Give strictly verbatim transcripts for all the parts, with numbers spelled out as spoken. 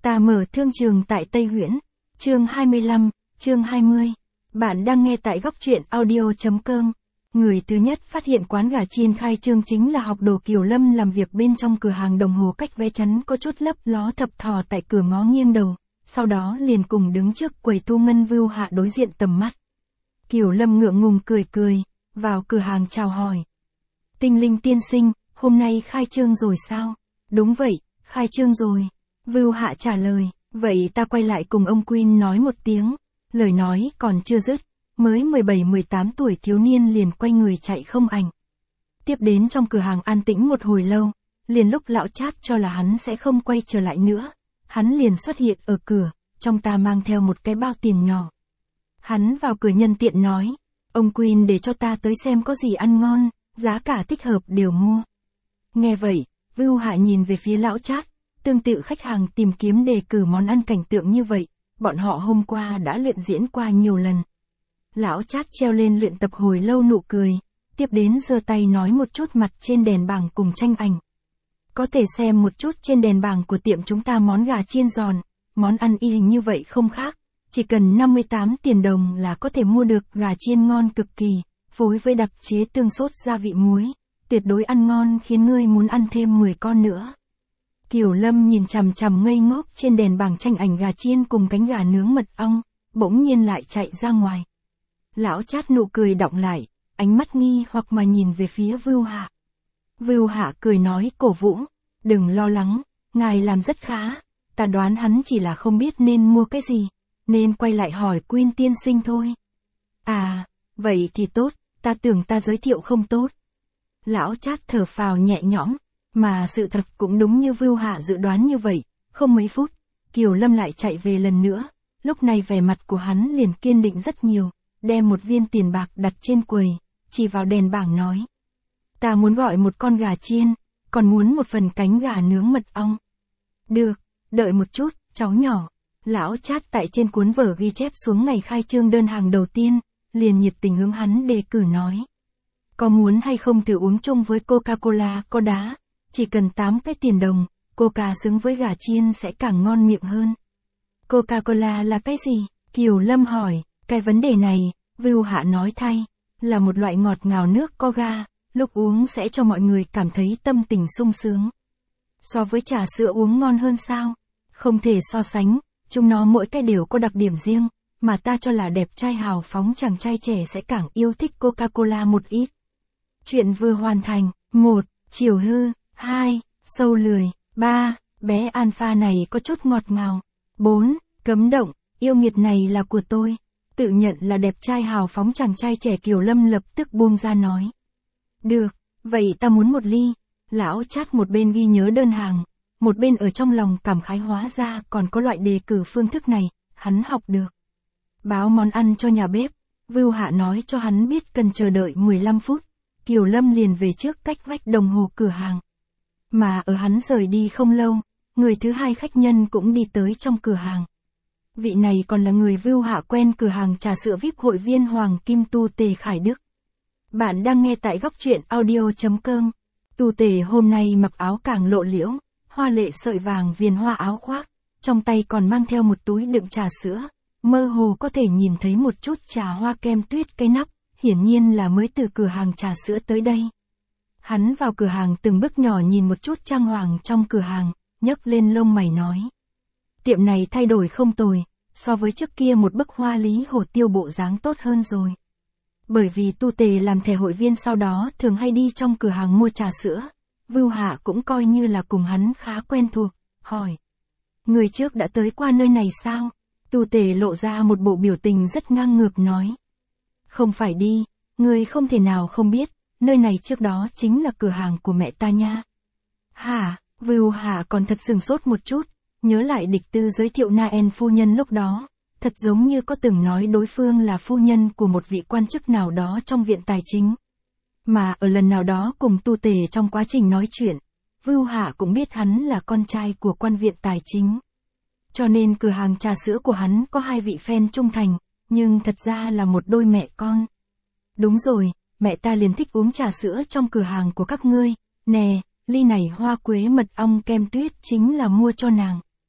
Ta mở thương trường tại Tây Huyễn, chương hai mươi lăm, chương hai mươi. Bạn đang nghe tại góc truyện audio chấm com. Người thứ nhất phát hiện quán gà chiên khai trương chính là học đồ Kiều Lâm làm việc bên trong cửa hàng đồng hồ cách vé chắn có chút lấp ló thập thò tại cửa ngó nghiêng đầu, sau đó liền cùng đứng trước quầy thu ngân Vưu Hạ đối diện tầm mắt. Kiều Lâm ngượng ngùng cười cười, vào cửa hàng chào hỏi. Tinh Linh tiên sinh, hôm nay khai trương rồi sao? Đúng vậy, khai trương rồi. Vưu Hạ trả lời, vậy ta quay lại cùng ông Quyên nói một tiếng. Lời nói còn chưa dứt, mới mười bảy mười tám tuổi thiếu niên liền quay người chạy không ảnh. Tiếp đến trong cửa hàng an tĩnh một hồi lâu, liền lúc lão Chát cho là hắn sẽ không quay trở lại nữa. Hắn liền xuất hiện ở cửa, trong ta mang theo một cái bao tiền nhỏ. Hắn vào cửa nhân tiện nói, ông Quyên để cho ta tới xem có gì ăn ngon, giá cả thích hợp đều mua. Nghe vậy, Vưu Hạ nhìn về phía lão Chát. Tương tự khách hàng tìm kiếm đề cử món ăn cảnh tượng như vậy, bọn họ hôm qua đã luyện diễn qua nhiều lần. Lão Chát treo lên luyện tập hồi lâu nụ cười, tiếp đến giơ tay nói một chút mặt trên đèn bảng cùng tranh ảnh. Có thể xem một chút trên đèn bảng của tiệm chúng ta món gà chiên giòn, món ăn y hình như vậy không khác, chỉ cần năm mươi tám tiền đồng là có thể mua được gà chiên ngon cực kỳ, phối với đặc chế tương sốt gia vị muối, tuyệt đối ăn ngon khiến ngươi muốn ăn thêm mười con nữa. Kiều Lâm nhìn chằm chằm ngây ngốc trên đèn bảng tranh ảnh gà chiên cùng cánh gà nướng mật ong, bỗng nhiên lại chạy ra ngoài. Lão Chát nụ cười đọng lại, ánh mắt nghi hoặc mà nhìn về phía Vưu Hạ. Vưu Hạ cười nói cổ vũ, đừng lo lắng, ngài làm rất khá, ta đoán hắn chỉ là không biết nên mua cái gì, nên quay lại hỏi Quyên tiên sinh thôi. À, vậy thì tốt, ta tưởng ta giới thiệu không tốt. Lão Chát thở phào nhẹ nhõm. Mà sự thật cũng đúng như Vưu Hạ dự đoán như vậy, không mấy phút, Kiều Lâm lại chạy về lần nữa, lúc này vẻ mặt của hắn liền kiên định rất nhiều, đem một viên tiền bạc đặt trên quầy, chỉ vào đèn bảng nói. Ta muốn gọi một con gà chiên, còn muốn một phần cánh gà nướng mật ong. Được, đợi một chút, cháu nhỏ. Lão Chát tại trên cuốn vở ghi chép xuống ngày khai trương đơn hàng đầu tiên, liền nhiệt tình hướng hắn đề cử nói. Có muốn hay không thử uống chung với Coca-Cola có đá? Chỉ cần tám cái tiền đồng, Coca xứng với gà chiên sẽ càng ngon miệng hơn. Coca-Cola là cái gì? Kiều Lâm hỏi, cái vấn đề này, Vưu Hạ nói thay, là một loại ngọt ngào nước có ga, lúc uống sẽ cho mọi người cảm thấy tâm tình sung sướng. So với trà sữa uống ngon hơn sao? Không thể so sánh, chúng nó mỗi cái đều có đặc điểm riêng, mà ta cho là đẹp trai hào phóng chàng trai trẻ sẽ càng yêu thích Coca-Cola một ít. Chuyện vừa hoàn thành, một, chiều hư. hai. Sâu lười. ba. Bé alpha này có chút ngọt ngào. bốn. Cấm động, yêu nghiệt này là của tôi. Tự nhận là đẹp trai hào phóng chàng trai trẻ Kiều Lâm lập tức buông ra nói. Được, vậy ta muốn một ly. Lão Chát một bên ghi nhớ đơn hàng, một bên ở trong lòng cảm khái hóa ra còn có loại đề cử phương thức này, hắn học được. Báo món ăn cho nhà bếp, Vưu Hạ nói cho hắn biết cần chờ đợi mười lăm phút. Kiều Lâm liền về trước cách vách đồng hồ cửa hàng. Mà ở hắn rời đi không lâu, người thứ hai khách nhân cũng đi tới trong cửa hàng. Vị này còn là người Vưu Hạ quen cửa hàng trà sữa vi ai pi hội viên Hoàng Kim Tu Tề Khải Đức. Bạn đang nghe tại góc truyện audio chấm com. Tu Tề hôm nay mặc áo càng lộ liễu, hoa lệ sợi vàng viền hoa áo khoác, trong tay còn mang theo một túi đựng trà sữa, mơ hồ có thể nhìn thấy một chút trà hoa kem tuyết cái nắp, hiển nhiên là mới từ cửa hàng trà sữa tới đây. Hắn vào cửa hàng từng bước nhỏ nhìn một chút trang hoàng trong cửa hàng, nhấc lên lông mày nói. Tiệm này thay đổi không tồi, so với trước kia một bức hoa lý hồ tiêu bộ dáng tốt hơn rồi. Bởi vì Tu Tề làm thẻ hội viên sau đó thường hay đi trong cửa hàng mua trà sữa, Vưu Hạ cũng coi như là cùng hắn khá quen thuộc, hỏi. Người trước đã tới qua nơi này sao? Tu Tề lộ ra một bộ biểu tình rất ngang ngược nói. Không phải đi, người không thể nào không biết. Nơi này trước đó chính là cửa hàng của mẹ ta nha. Hả, Vưu Hạ còn thật sửng sốt một chút, nhớ lại địch tư giới thiệu Naen phu nhân lúc đó, thật giống như có từng nói đối phương là phu nhân của một vị quan chức nào đó trong viện tài chính. Mà ở lần nào đó cùng Tu Tề trong quá trình nói chuyện, Vưu Hạ cũng biết hắn là con trai của quan viện tài chính. Cho nên cửa hàng trà sữa của hắn có hai vị fan trung thành, nhưng thật ra là một đôi mẹ con. Đúng rồi. Mẹ ta liền thích uống trà sữa trong cửa hàng của các ngươi, nè, ly này hoa quế mật ong kem tuyết chính là mua cho nàng.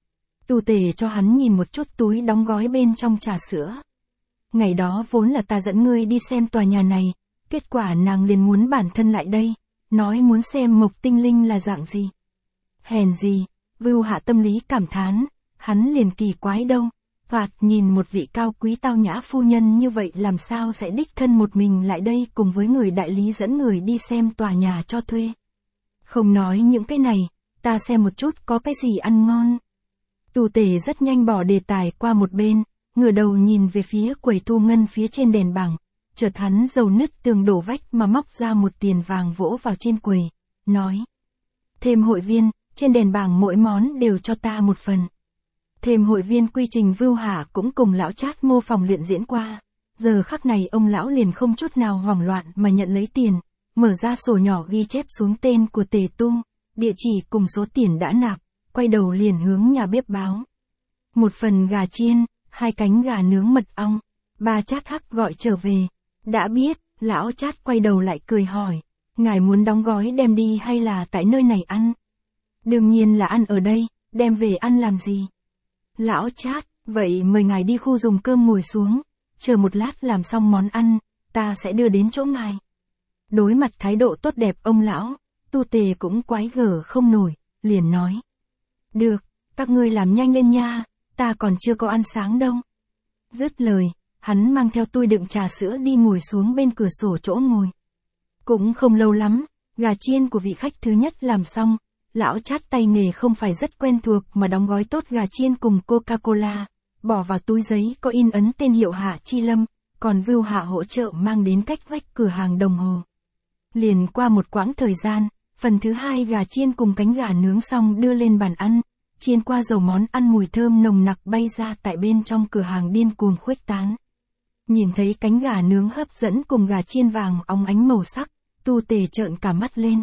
Tu Tề cho hắn nhìn một chút túi đóng gói bên trong trà sữa. Ngày đó vốn là ta dẫn ngươi đi xem tòa nhà này, kết quả nàng liền muốn bản thân lại đây, nói muốn xem Mộc Tinh Linh là dạng gì. Hèn gì, Vưu Hạ tâm lý cảm thán, hắn liền kỳ quái đâu, thoạt nhìn một vị cao quý tao nhã phu nhân như vậy làm sao sẽ đích thân một mình lại đây cùng với người đại lý dẫn người đi xem tòa nhà cho thuê. Không nói những cái này, ta xem một chút có cái gì ăn ngon. Tu Tề rất nhanh bỏ đề tài qua một bên, ngửa đầu nhìn về phía quầy thu ngân phía trên đèn bảng, chợt hắn dầu nứt tường đổ vách mà móc ra một tiền vàng vỗ vào trên quầy, nói. Thêm hội viên, trên đèn bảng mỗi món đều cho ta một phần. Thêm hội viên quy trình Vưu Hạ cũng cùng lão Trát mô phỏng luyện diễn qua. Giờ khắc này ông lão liền không chút nào hoảng loạn mà nhận lấy tiền, mở ra sổ nhỏ ghi chép xuống tên của Tề Tu, địa chỉ cùng số tiền đã nạp, quay đầu liền hướng nhà bếp báo. Một phần gà chiên, hai cánh gà nướng mật ong, ba Trát Hắc gọi trở về. Đã biết, lão Trát quay đầu lại cười hỏi, ngài muốn đóng gói đem đi hay là tại nơi này ăn? Đương nhiên là ăn ở đây, đem về ăn làm gì? Lão Trát, vậy mời ngài đi khu dùng cơm ngồi xuống, chờ một lát làm xong món ăn, ta sẽ đưa đến chỗ ngài. Đối mặt thái độ tốt đẹp ông lão, Tu Tề cũng quái gở không nổi, liền nói. Được, các ngươi làm nhanh lên nha, ta còn chưa có ăn sáng đâu. Dứt lời, hắn mang theo tui đựng trà sữa đi ngồi xuống bên cửa sổ chỗ ngồi. Cũng không lâu lắm, gà chiên của vị khách thứ nhất làm xong, lão Trát tay nghề không phải rất quen thuộc mà đóng gói tốt gà chiên cùng Coca-Cola, bỏ vào túi giấy có in ấn tên hiệu Hạ Chi Lâm, còn Vưu Hạ hỗ trợ mang đến cách vách cửa hàng đồng hồ. Liền qua một quãng thời gian, phần thứ hai gà chiên cùng cánh gà nướng xong đưa lên bàn ăn, chiên qua dầu món ăn mùi thơm nồng nặc bay ra tại bên trong cửa hàng điên cuồng khuếch tán. Nhìn thấy cánh gà nướng hấp dẫn cùng gà chiên vàng óng ánh màu sắc, Tu Tề trợn cả mắt lên.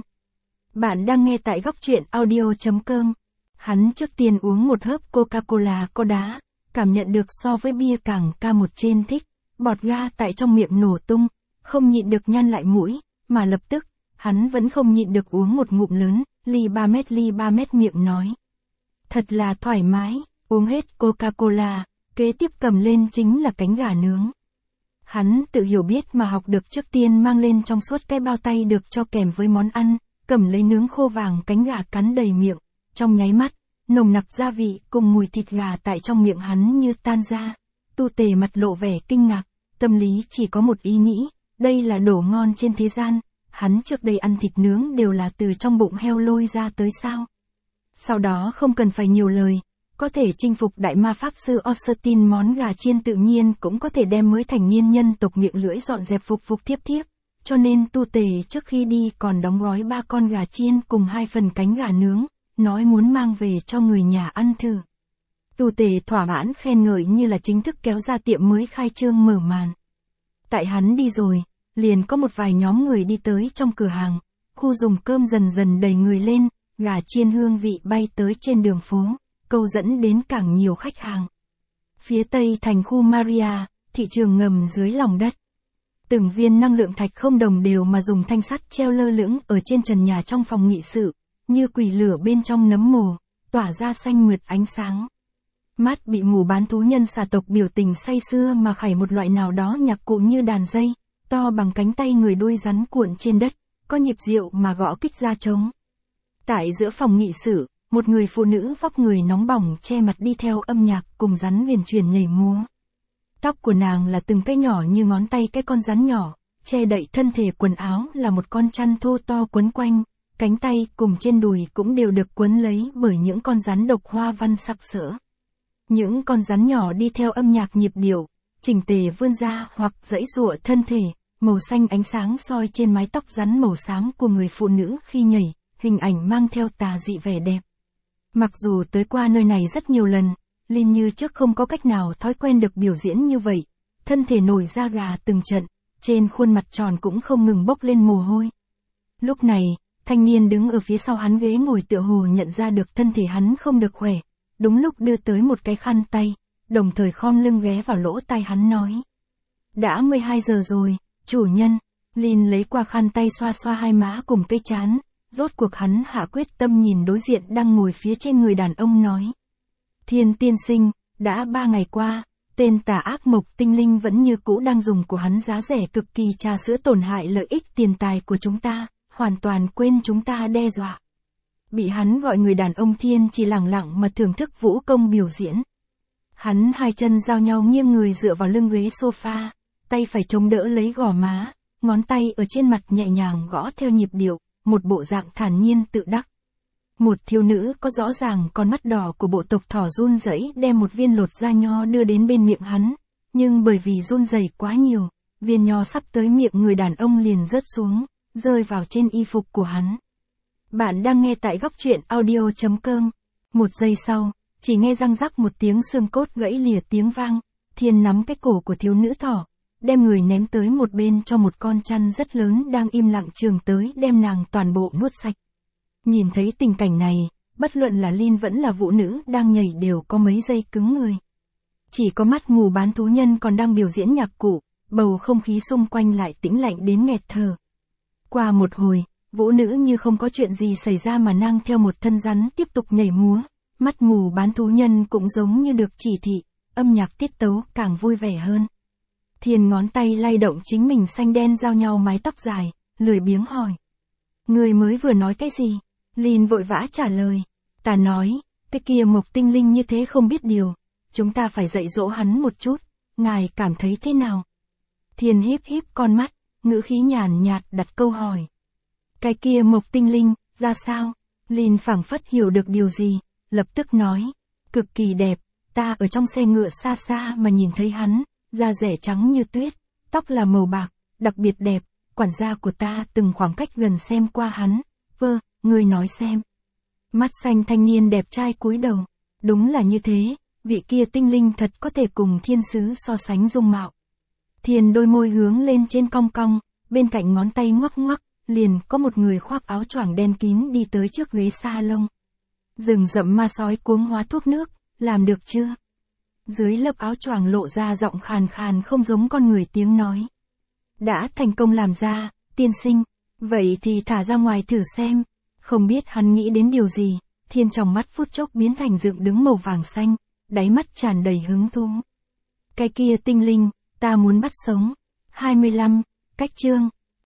Bạn đang nghe tại góc truyện audio chấm com. Hắn trước tiên uống một hớp Coca-Cola có đá, cảm nhận được so với bia càng ca một trên thích, bọt ga tại trong miệng nổ tung, không nhịn được nhăn lại mũi, mà lập tức, hắn vẫn không nhịn được uống một ngụm lớn, ly ba mét ly ba mét miệng nói. Thật là thoải mái, uống hết Coca-Cola, kế tiếp cầm lên chính là cánh gà nướng. Hắn tự hiểu biết mà học được trước tiên mang lên trong suốt cái bao tay được cho kèm với món ăn, cầm lấy nướng khô vàng cánh gà cắn đầy miệng, trong nháy mắt, nồng nặc gia vị cùng mùi thịt gà tại trong miệng hắn như tan ra. Tu Tề mặt lộ vẻ kinh ngạc, tâm lý chỉ có một ý nghĩ, đây là đồ ngon trên thế gian, hắn trước đây ăn thịt nướng đều là từ trong bụng heo lôi ra tới sao. Sau đó không cần phải nhiều lời, có thể chinh phục đại ma pháp sư Austin món gà chiên tự nhiên cũng có thể đem mới thành niên nhân tộc miệng lưỡi dọn dẹp phục phục thiếp thiếp. Cho nên Tu Tề trước khi đi còn đóng gói ba con gà chiên cùng hai phần cánh gà nướng, nói muốn mang về cho người nhà ăn thử. Tu Tề thỏa mãn khen ngợi như là chính thức kéo ra tiệm mới khai trương mở màn. Tại hắn đi rồi, liền có một vài nhóm người đi tới trong cửa hàng, khu dùng cơm dần dần đầy người lên, gà chiên hương vị bay tới trên đường phố, câu dẫn đến càng nhiều khách hàng. Phía tây thành khu Maria, thị trường ngầm dưới lòng đất. Từng viên năng lượng thạch không đồng đều mà dùng thanh sắt treo lơ lửng ở trên trần nhà trong phòng nghị sự, như quỷ lửa bên trong nấm mồ, tỏa ra xanh mượt ánh sáng. Mắt bị mù bán thú nhân xà tộc biểu tình say sưa mà khải một loại nào đó nhạc cụ như đàn dây, to bằng cánh tay người đuôi rắn cuộn trên đất, có nhịp điệu mà gõ kích ra trống. Tại giữa phòng nghị sự, một người phụ nữ vóc người nóng bỏng che mặt đi theo âm nhạc cùng rắn huyền chuyển nhảy múa. Tóc của nàng là từng cái nhỏ như ngón tay cái con rắn nhỏ, che đậy thân thể quần áo là một con chăn thô to quấn quanh, cánh tay cùng trên đùi cũng đều được quấn lấy bởi những con rắn độc hoa văn sặc sỡ. Những con rắn nhỏ đi theo âm nhạc nhịp điệu, chỉnh tề vươn ra hoặc giãy giụa thân thể, màu xanh ánh sáng soi trên mái tóc rắn màu xám của người phụ nữ khi nhảy, hình ảnh mang theo tà dị vẻ đẹp. Mặc dù tới qua nơi này rất nhiều lần, Linh như trước không có cách nào thói quen được biểu diễn như vậy, thân thể nổi da gà từng trận, trên khuôn mặt tròn cũng không ngừng bốc lên mồ hôi. Lúc này, thanh niên đứng ở phía sau hắn ghế ngồi tựa hồ nhận ra được thân thể hắn không được khỏe, đúng lúc đưa tới một cái khăn tay, đồng thời khom lưng ghé vào lỗ tai hắn nói. Đã mười hai giờ rồi, chủ nhân. Linh lấy qua khăn tay xoa xoa hai má cùng cái trán, rốt cuộc hắn hạ quyết tâm nhìn đối diện đang ngồi phía trên người đàn ông nói. Thiên tiên sinh, đã ba ngày qua, tên tà ác Mộc Tinh Linh vẫn như cũ đang dùng của hắn giá rẻ cực kỳ trà sữa tổn hại lợi ích tiền tài của chúng ta, hoàn toàn quên chúng ta đe dọa. Bị hắn gọi người đàn ông Thiên chỉ lặng lặng mà thưởng thức vũ công biểu diễn. Hắn hai chân giao nhau nghiêng người dựa vào lưng ghế sofa, tay phải chống đỡ lấy gò má, ngón tay ở trên mặt nhẹ nhàng gõ theo nhịp điệu, một bộ dạng thản nhiên tự đắc. Một thiếu nữ có rõ ràng con mắt đỏ của bộ tộc thỏ run rẩy đem một viên lột da nho đưa đến bên miệng hắn, nhưng bởi vì run rẩy quá nhiều, viên nho sắp tới miệng người đàn ông liền rớt xuống, rơi vào trên y phục của hắn. Bạn đang nghe tại góc truyện audio chấm com. Một giây sau, chỉ nghe răng rắc một tiếng xương cốt gãy lìa tiếng vang, Thiên nắm cái cổ của thiếu nữ thỏ, đem người ném tới một bên cho một con chăn rất lớn đang im lặng trường tới đem nàng toàn bộ nuốt sạch. Nhìn thấy tình cảnh này, bất luận là Lin vẫn là vũ nữ đang nhảy đều có mấy giây cứng người. Chỉ có mắt mù bán thú nhân còn đang biểu diễn nhạc cụ, bầu không khí xung quanh lại tĩnh lạnh đến nghẹt thở. Qua một hồi, vũ nữ như không có chuyện gì xảy ra mà nang theo một thân rắn tiếp tục nhảy múa, mắt mù bán thú nhân cũng giống như được chỉ thị, âm nhạc tiết tấu càng vui vẻ hơn. Thiên ngón tay lay động chính mình xanh đen giao nhau mái tóc dài, lười biếng hỏi. Người mới vừa nói cái gì? Lin vội vã trả lời. Ta nói, cái kia Mộc Tinh Linh như thế không biết điều, chúng ta phải dạy dỗ hắn một chút, ngài cảm thấy thế nào? Thiên híp híp con mắt, ngữ khí nhàn nhạt đặt câu hỏi. Cái kia Mộc Tinh Linh, ra sao? Lin phảng phất hiểu được điều gì, lập tức nói. Cực kỳ đẹp, ta ở trong xe ngựa xa xa mà nhìn thấy hắn, da rẻ trắng như tuyết, tóc là màu bạc, đặc biệt đẹp, quản gia của ta từng khoảng cách gần xem qua hắn. Vơ, ngươi nói xem. Mắt xanh thanh niên đẹp trai cúi đầu. Đúng là như thế, vị kia tinh linh thật có thể cùng thiên sứ so sánh dung mạo. Thiên đôi môi hướng lên trên cong cong, bên cạnh ngón tay ngoắc ngoắc, liền có một người khoác áo choàng đen kín đi tới trước ghế sa lông. Rừng rậm ma sói cuống hóa thuốc nước, làm được chưa? Dưới lớp áo choàng lộ ra giọng khàn khàn không giống con người tiếng nói. Đã thành công làm ra, tiên sinh, vậy thì thả ra ngoài thử xem. Không biết hắn nghĩ đến điều gì, Thiên trong mắt phút chốc biến thành dựng đứng màu vàng xanh, đáy mắt tràn đầy hứng thú. Cái kia tinh linh, ta muốn bắt sống. hai mươi lăm, cách chương.